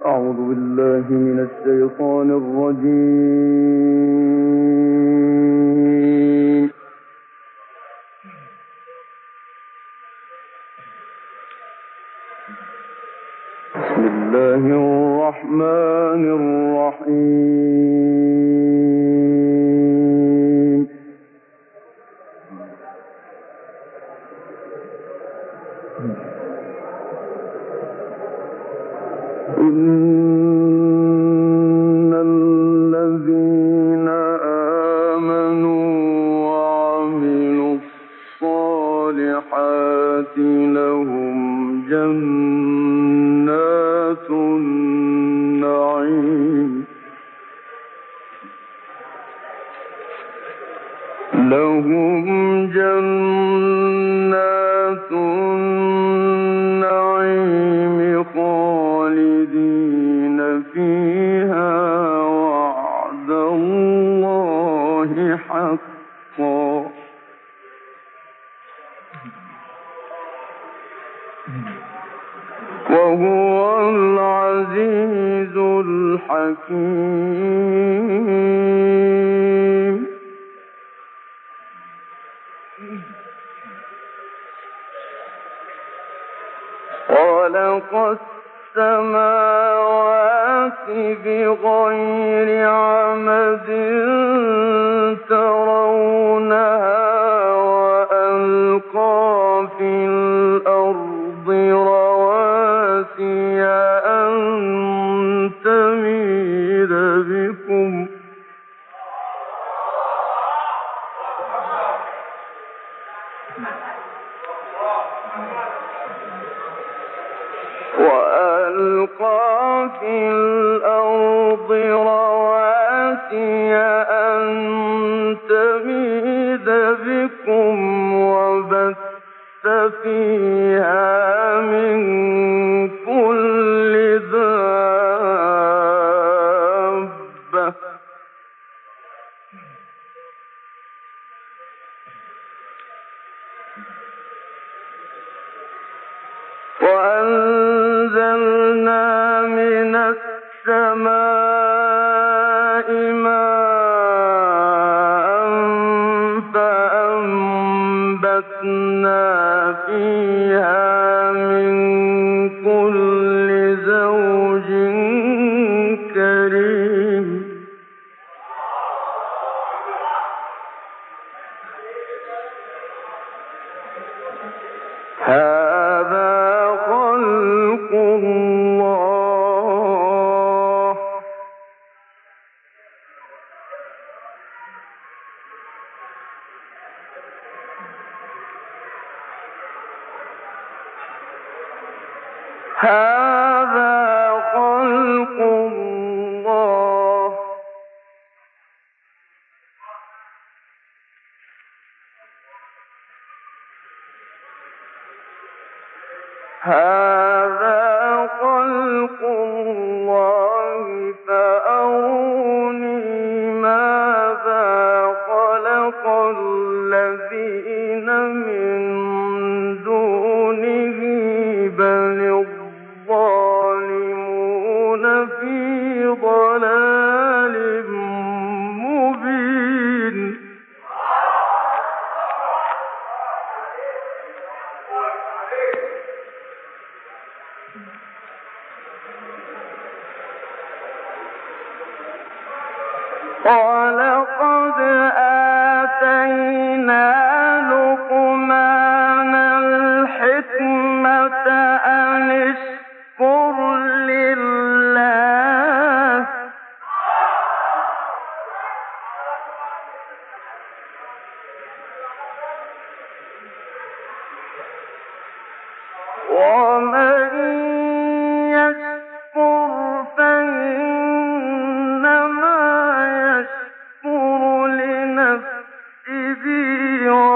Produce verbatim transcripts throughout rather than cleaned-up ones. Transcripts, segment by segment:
أعوذ بالله من الشيطان الرجيم. بسم الله الرحمن الرحيم. إن الذين آمنوا وعملوا الصالحات لهم جنات النعيم لهم جنات النعيم خالدين فيها وعد الله حقا وهو العزيز الحكيم. خلق السماوات بغير عمد ترونها وألقى في الأرض رواسي أن تميد بكم وألقى في الأرض رواسي أن تميد بكم وبث فيها من كل دابة وأنزلنا من السماء ماء فأنبتنا فيها من كل زوج كريم. هذا خلق الله هذا خلق الله هذا خلق الله فأروني ماذا خلق الذين من دونه بل الظالمون في ضلال مبين. ولقد آتينا لقمان الحكمة أن اشكر لله ومن يشكر فإنما يشكر لنفسه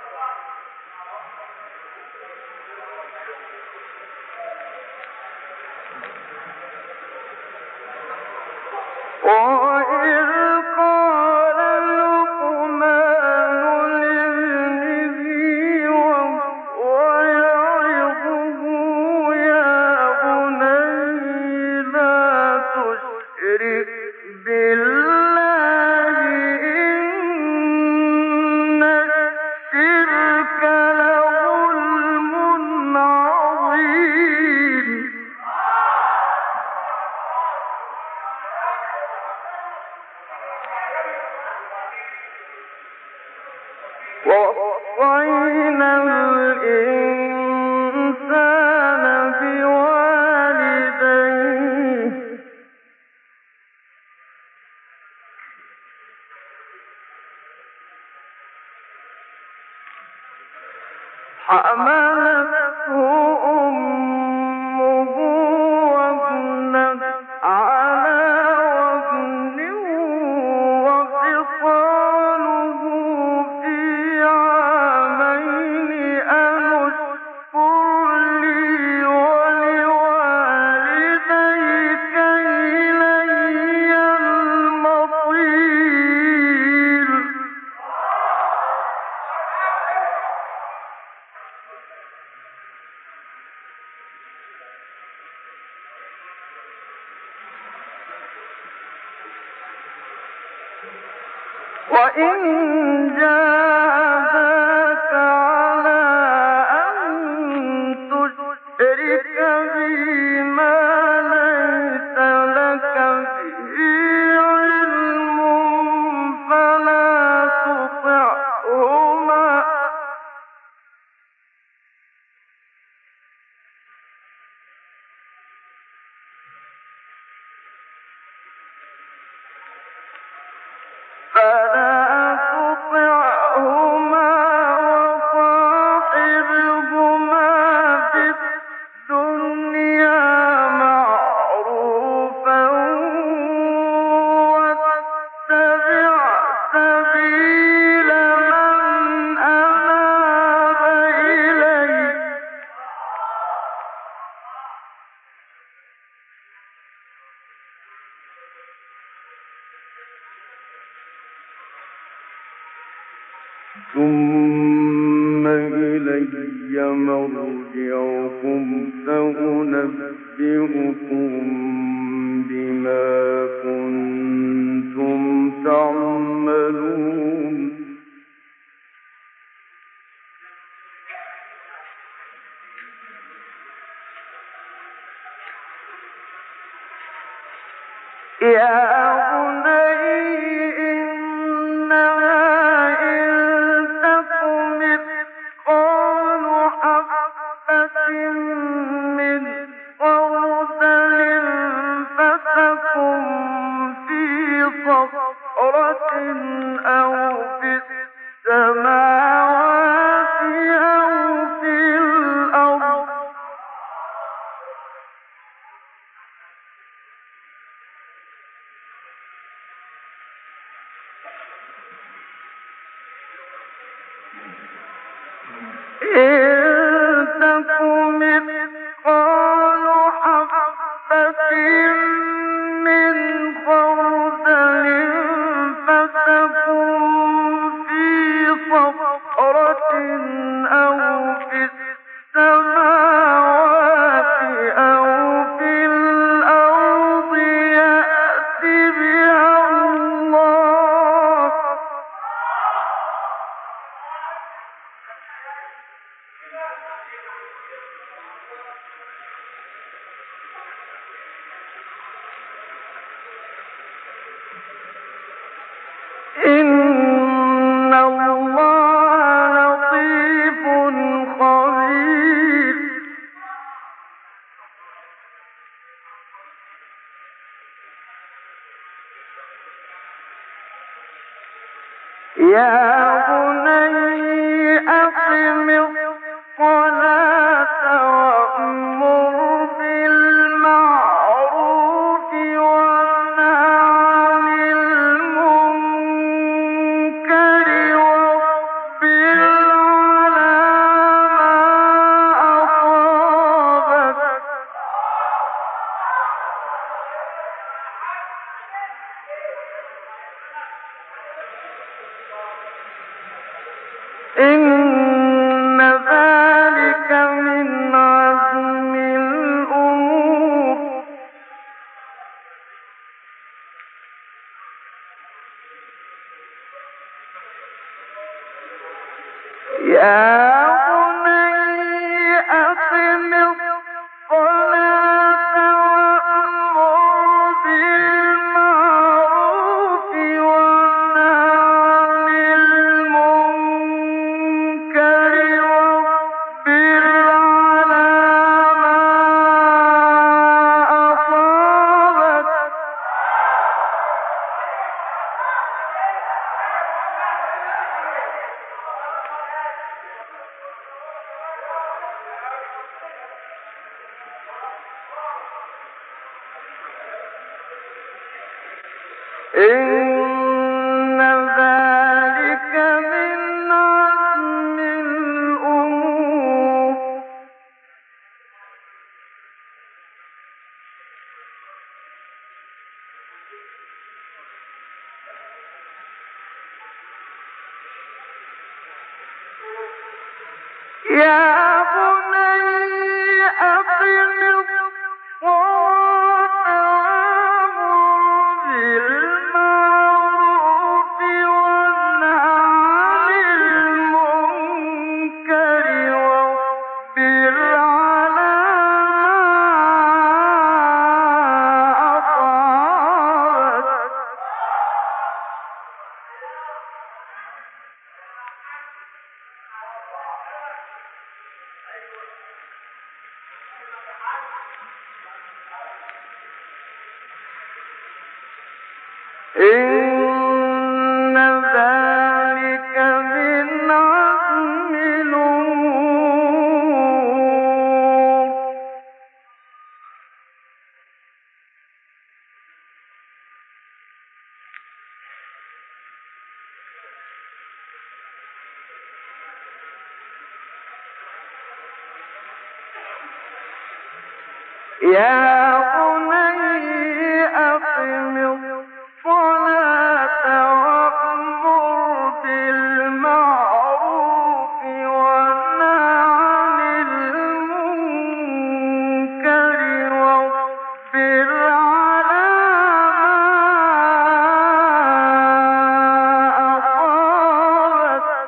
ثم إلي مرجعكم فأنبئكم بما كنتم تعملون يا بالعدل إن ذلك من عزم الأمور يا بني أقم الصلاة وأمر بالمعروف وانه عن المنكر واصبر على ما أصابك إن ذلك من عزم الأمور يا بني أقم الصلاة وأمر بالمعروف وانه عن المنكر واصبر على ما أصابك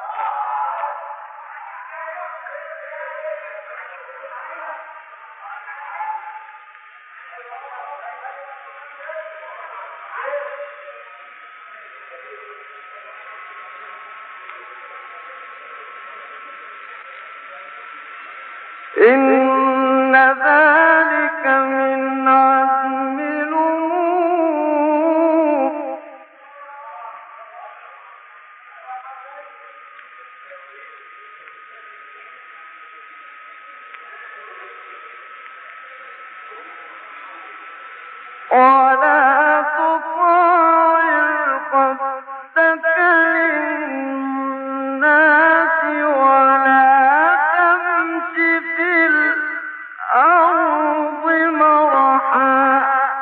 إن ذلك من عزم الأمور ولا تصاعر خدك للناس ولا تمش في الأرض مرحا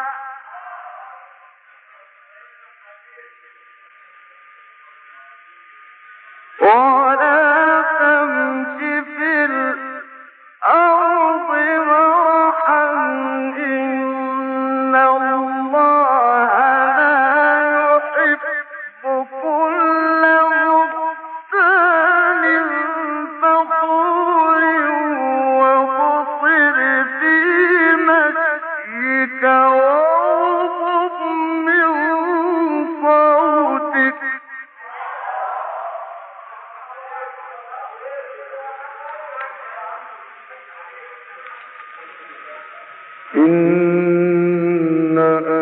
ولا تمش في الأرض مرحا إن الله لا يحب كل مختال فخور واقصد في مشيك واغضض من صوتك إن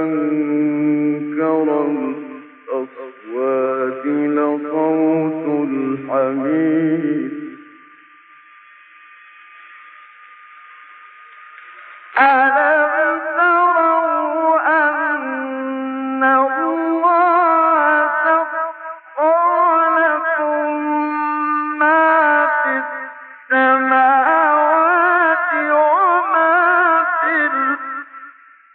أنكر الأصوات لصوت الحمير ألم تروا أن الله سخر لكم ما في السماوات وما في الأرض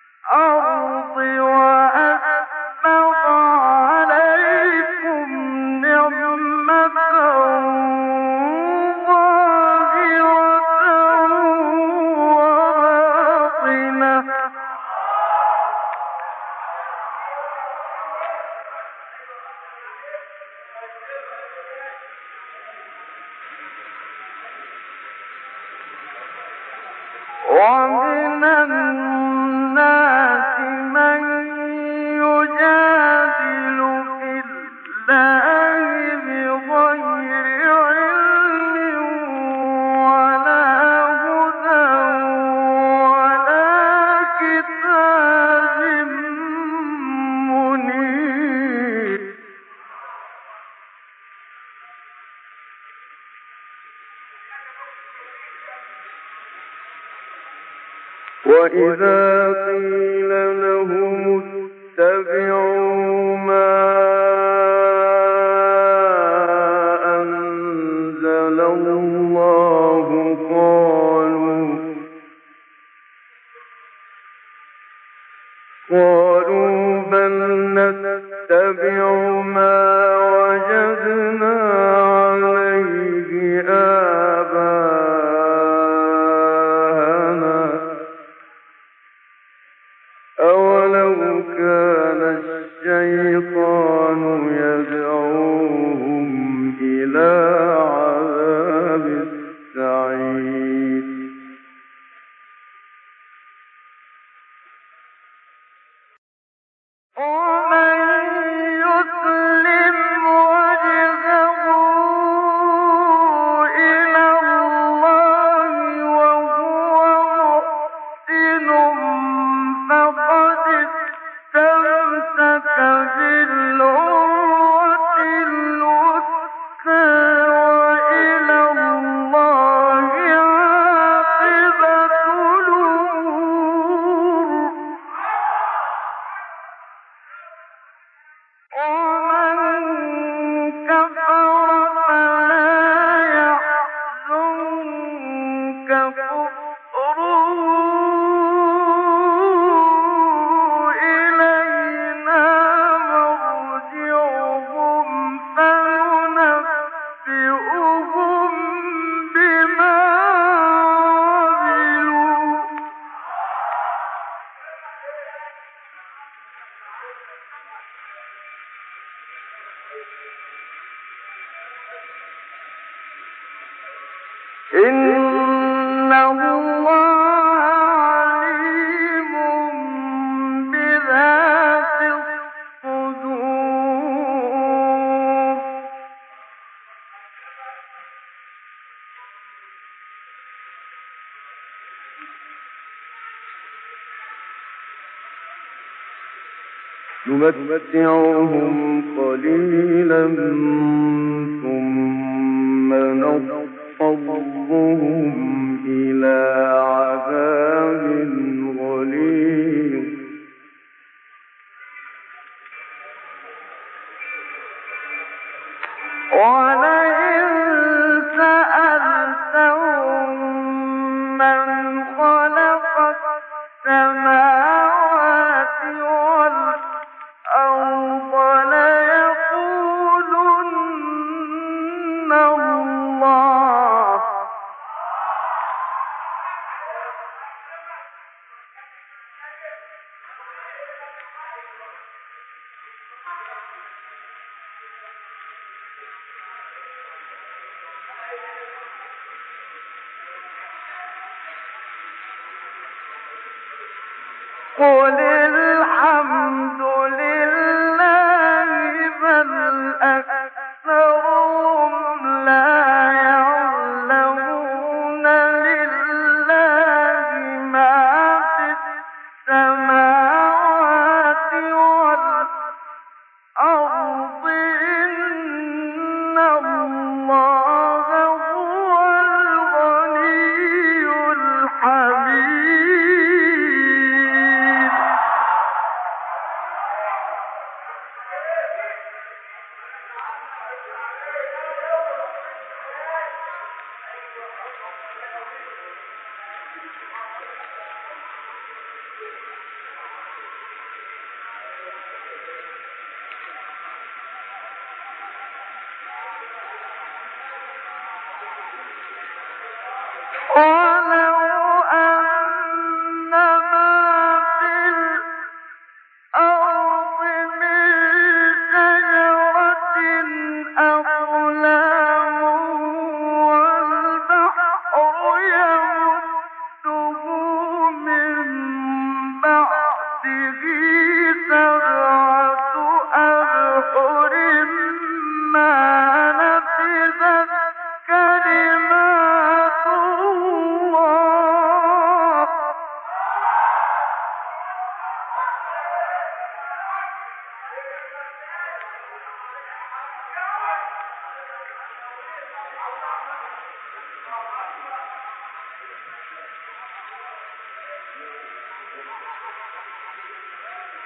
وإذا قيل لهم اتبعوا ما أنزل الله قالوا قالوا بل نتبع ما وجدنا عليه آباءنا أولو كان الشيطان يدعوهم إلى عذاب السعير إن الله عليم بذات الصدور نمتعهم قليلا ثم نضطرهم إلى عذاب غليظ ولئن سألتهم من خلق السماوات والأرض ليقولن الله قل الحمد لله بل أكثرهم لا يعلمون لله ما في السماوات والأرض إن الله هو الغني الحميد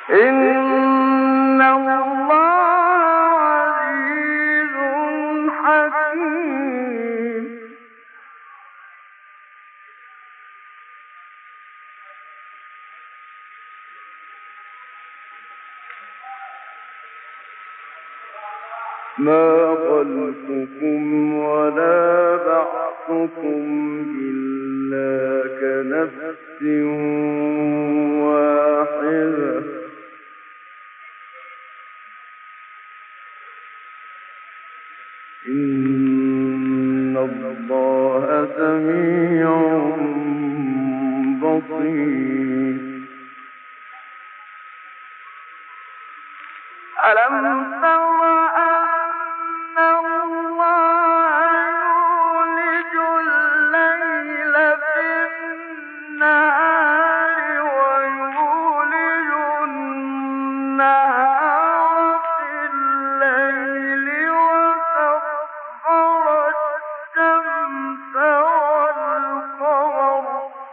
إن الله عزيز حكيم. ما خلقكم ولا بعثكم إلا كنفس واحدة إن الله سميع بصير. ألم تر أن الله يولج الليل في النهار ويولج النهار في الليل وسخر الشمس والقمر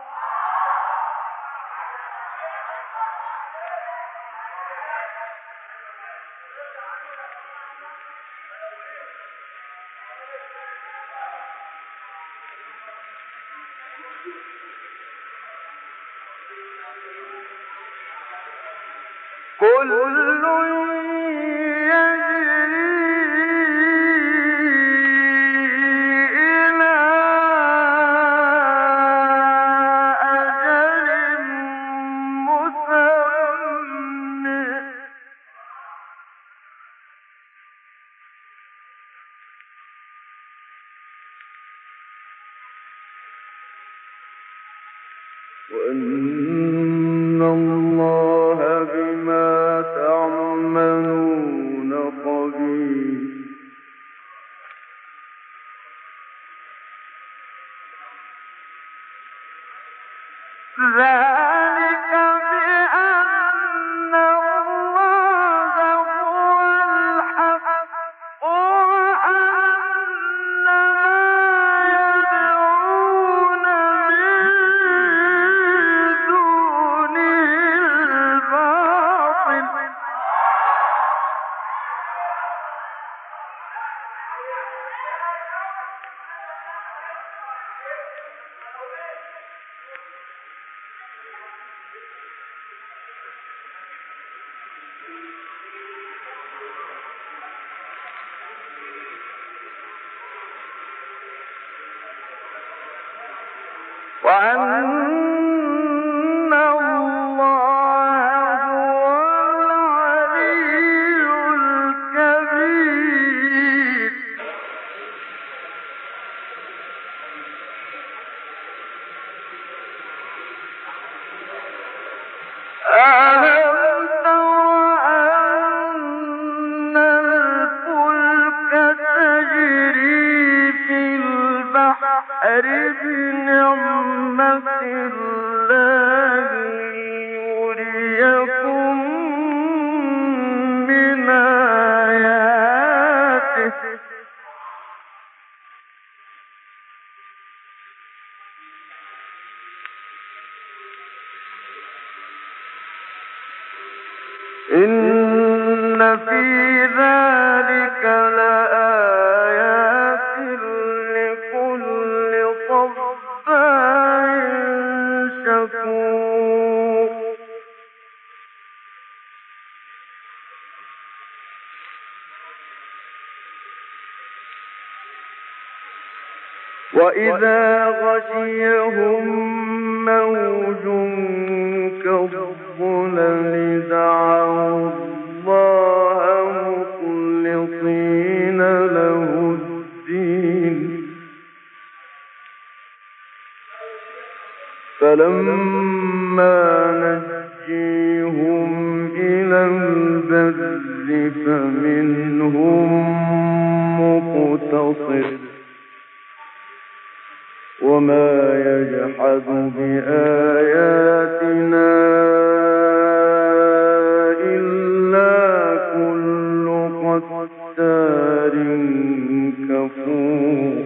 كل يجري إلى أجل مسمى وأن الله بما تعملون خبير. ذلك بأن الله هو الحق وأن ما يدعون من دونه الباطل وأن الله هو العلي الكبير. ألم تر أن الفلك تجري في البحر بنعمة الله ليريكم من آياته إن في ذلك لآيات لكل صبار شكور. وإذا غشيهم موج كالظلل دعوا الله مخلصين له الدين فلما نجيهم إلى البر فمنهم مقتصد وما يجحد بآياتنا إلا كل ختار كفور.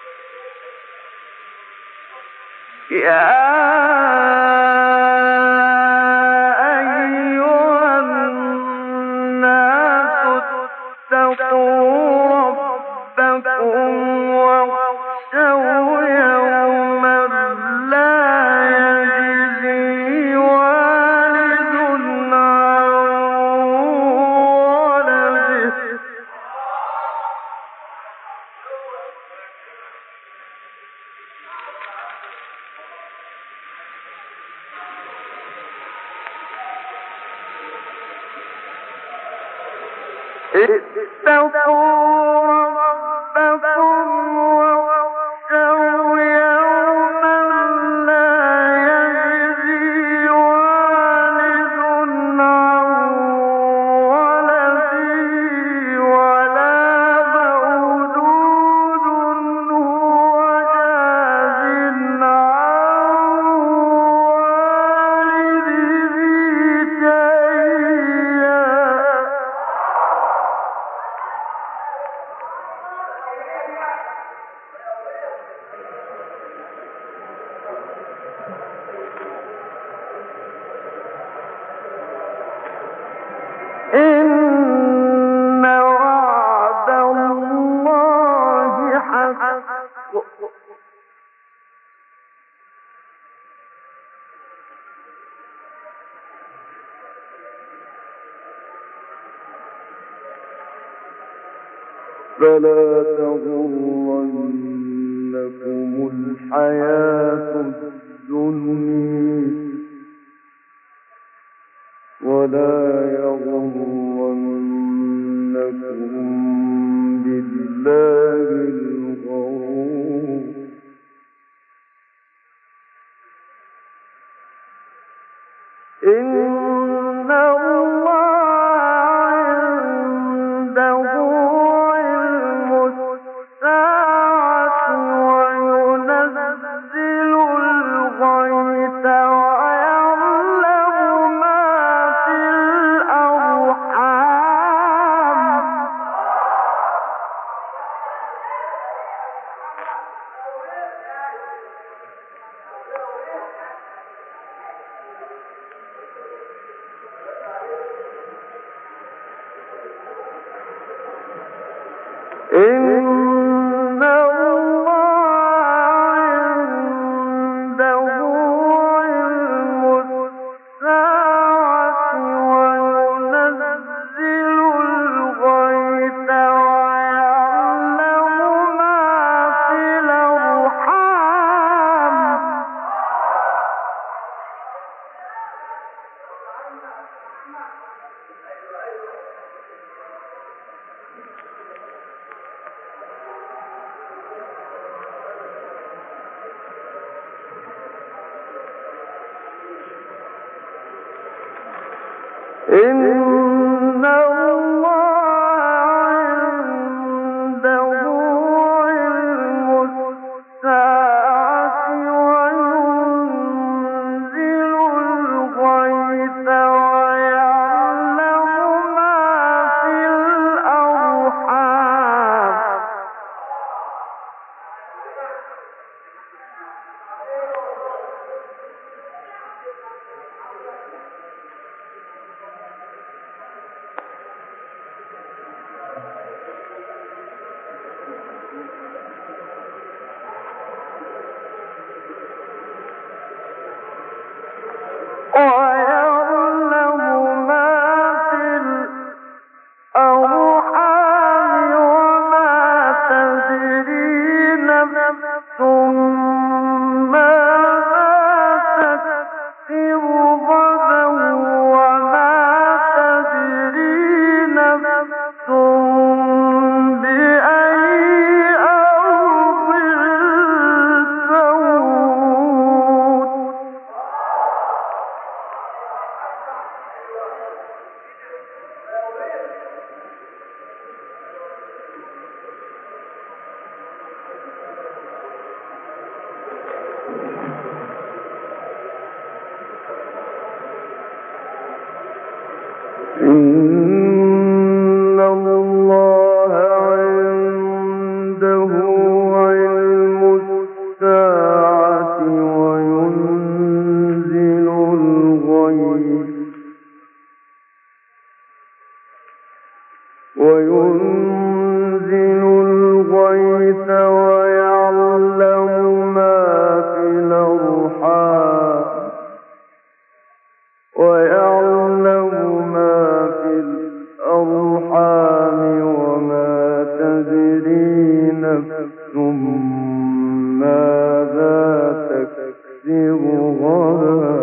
يا فلا تغرنكم الحياة الدنيا ولا يغرنكم بالله الغرور إن الله عنده علم الساعة وينزل الغيث ويعلم ما في الأرحام إن الله عنده علم الساعة وينزل الغيث ويعلم ما في الأرحام إن الله عنده علم الساعة وينزل الغيث ويعلم ما في الأرحام ويعلم ما في الأرحام وما تدري نفس ماذا تكسب غدا وما تدري نفس بأي أرض تموت إن الله عنده علم الساعة وينزل الغيث وينزل الغيث نفس ماذا تكسب غدا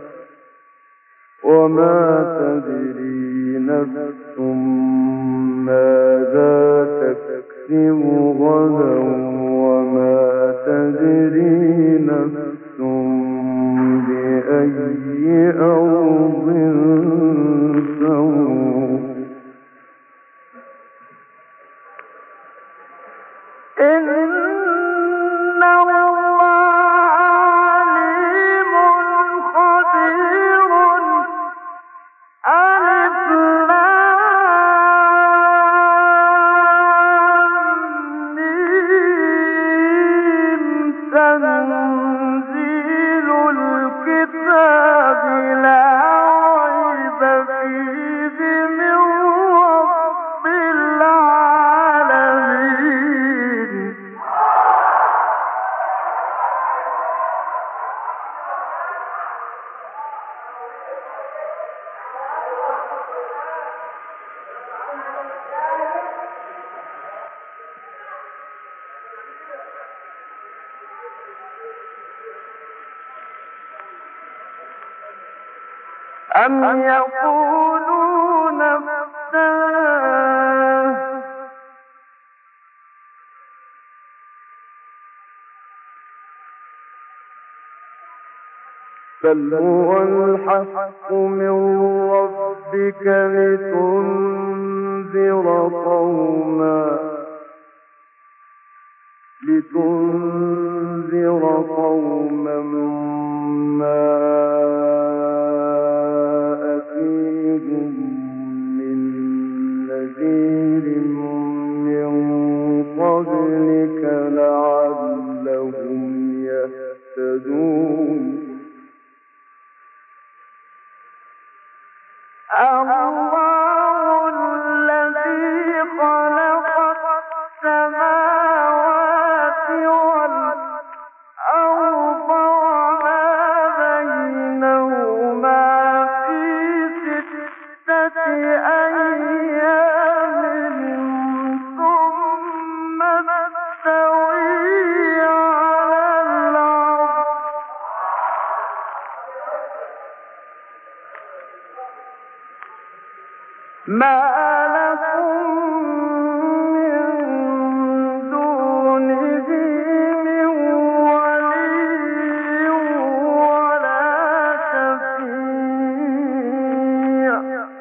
وما تدري نفس ماذا تكسب غدا وما تدري نفس بأي أرض تموت إن الله عليم خبير ألف لام ميم تنزيل الكتاب لا ريب فيه من رب العالمين أم يقولون افتراه بل هو الحق من ربك لتنذر قوما لتنذر قوما ما أتيهم من نذير من قبلك لعلهم يهتدون الله الذي خلق السماوات والأرض وما بينهما في ستة أيام ثم استوى على العرش ما لكم من دونه من ولي ولا شفيع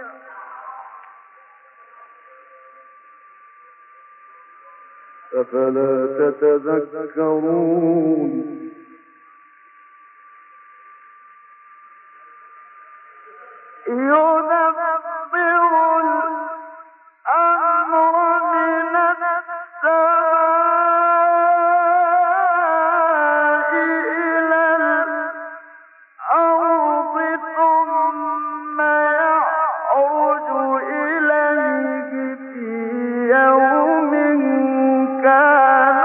أفلا تتذكرون يدبر الأمر من السماء إلى الأرض ثم يعرج إليه في يوم كان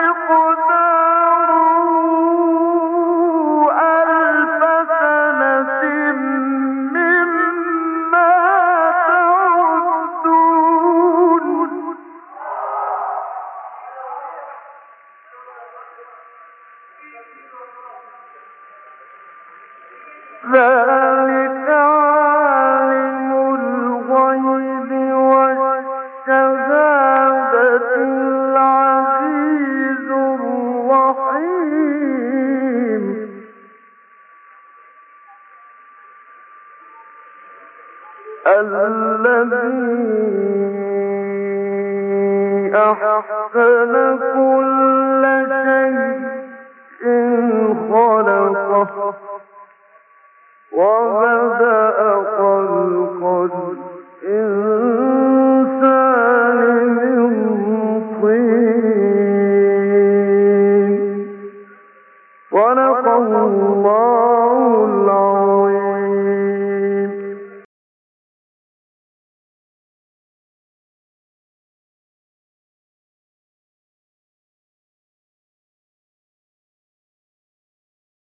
مقداره ألف سنة مما تعدون ذلك عالم الغيب والشهادة العزيز الرحيم الذي أحسن كل شيء خلقه وبدأ